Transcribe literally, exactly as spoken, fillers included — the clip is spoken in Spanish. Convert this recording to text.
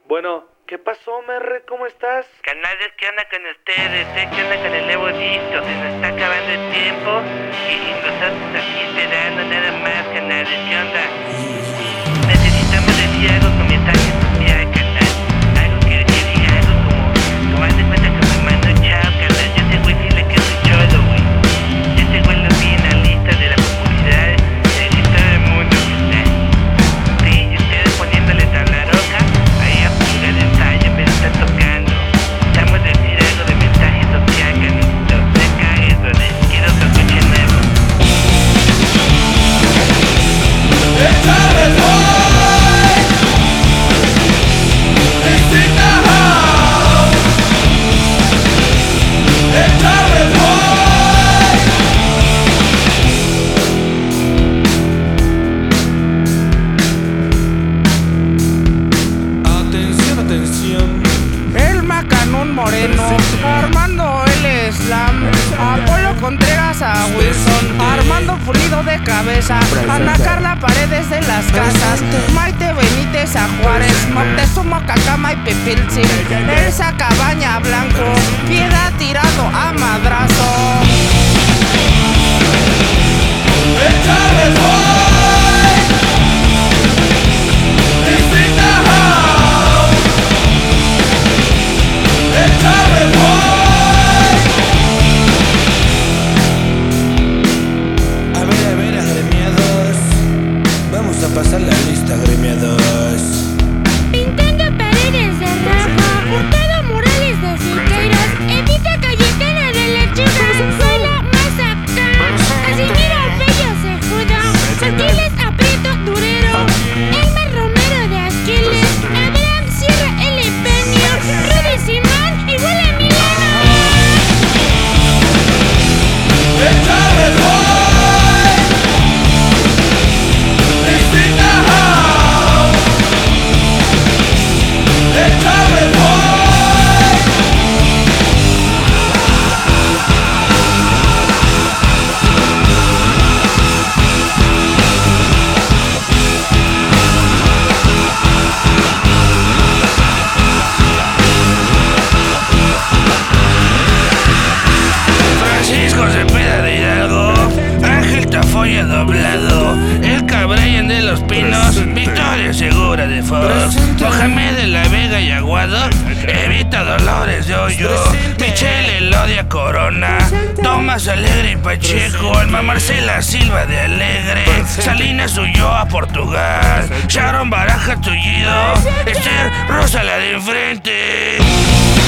Bueno, ¿qué pasó, Merre? ¿Cómo estás? Canales, ¿qué onda con ustedes? ¿Eh? ¿Qué onda con el nuevo disco? Se nos está acabando el tiempo y, y nosotros aquí esperando nada más, canales. ¿Qué onda? Necesitamos decir algo con mensaje social, canal. Algo que, que diga algo como, como haz de cuenta que me mandó chao, canal. Yo ese güey sí le quedo cholo, güey. Ese güey lo vi en la lista de la popularidad de, de todo el mundo, canal. Sí, y ustedes poniéndole tabla roja ahí a jugar de ensayo, pero está tocando. Estamos decir algo de mensaje social, canito. Se cague, brother. Quiero que escuchen nuevo. Atención, atención. El Macanón Moreno, Armando el Slam, Apolo Contreras a Wilson, Armando Pulido de cabeza, Ana Carla Paredes de las Casas, Maite Benítez a Juárez, Moctezuma Cacama y Pipilzi, Elsa Cabaña Blanco, Piedad Tirado a Madrazo. A ver, a ver, agremiados. Vamos a pasar la lista, agremiados. Pintando paredes de rojo, Hurtado Morales de Siqueiros, Evita Cayetana de Lechuga, soy la más acá. Casimiro Bello Cejudo, Aquiles Aprieto Durero, Elmer Romero de Aquiles, Abraham Sierra L. Peño, Rudy Simón igual a Milano. Francisco Cepeda de Hidalgo, Ángel Tafoya Doblado, El Cabrayan de los Pinos, Victoria Segura de Fox, Mohamed de la Vega y Aguado, Evita Dolores de Hoyo, Michelle Elodia Corona, Tomás Alegre y Pacheco, Alma Marcela Silva de Alegre, Salinas Ulloa Portugal, Sharon Baraja Tullido, Esther Rosa la de enfrente.